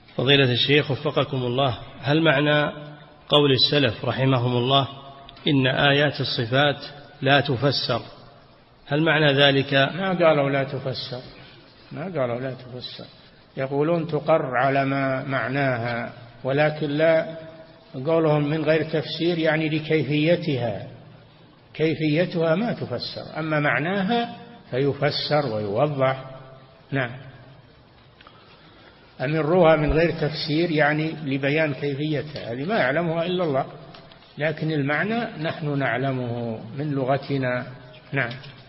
فضيلة الشيخ وفقكم الله، هل معنى قول السلف رحمهم الله إن آيات الصفات لا تفسر، هل معنى ذلك؟ ما قالوا لا تفسر، يقولون تقر على ما معناها، ولكن لا قولهم من غير تفسير يعني كيفيتها ما تفسر، أما معناها فيفسر ويوضح. نعم، أمروها من غير تفسير يعني لبيان كيفيتها، هذه ما يعلمها إلا الله، لكن المعنى نحن نعلمه من لغتنا. نعم.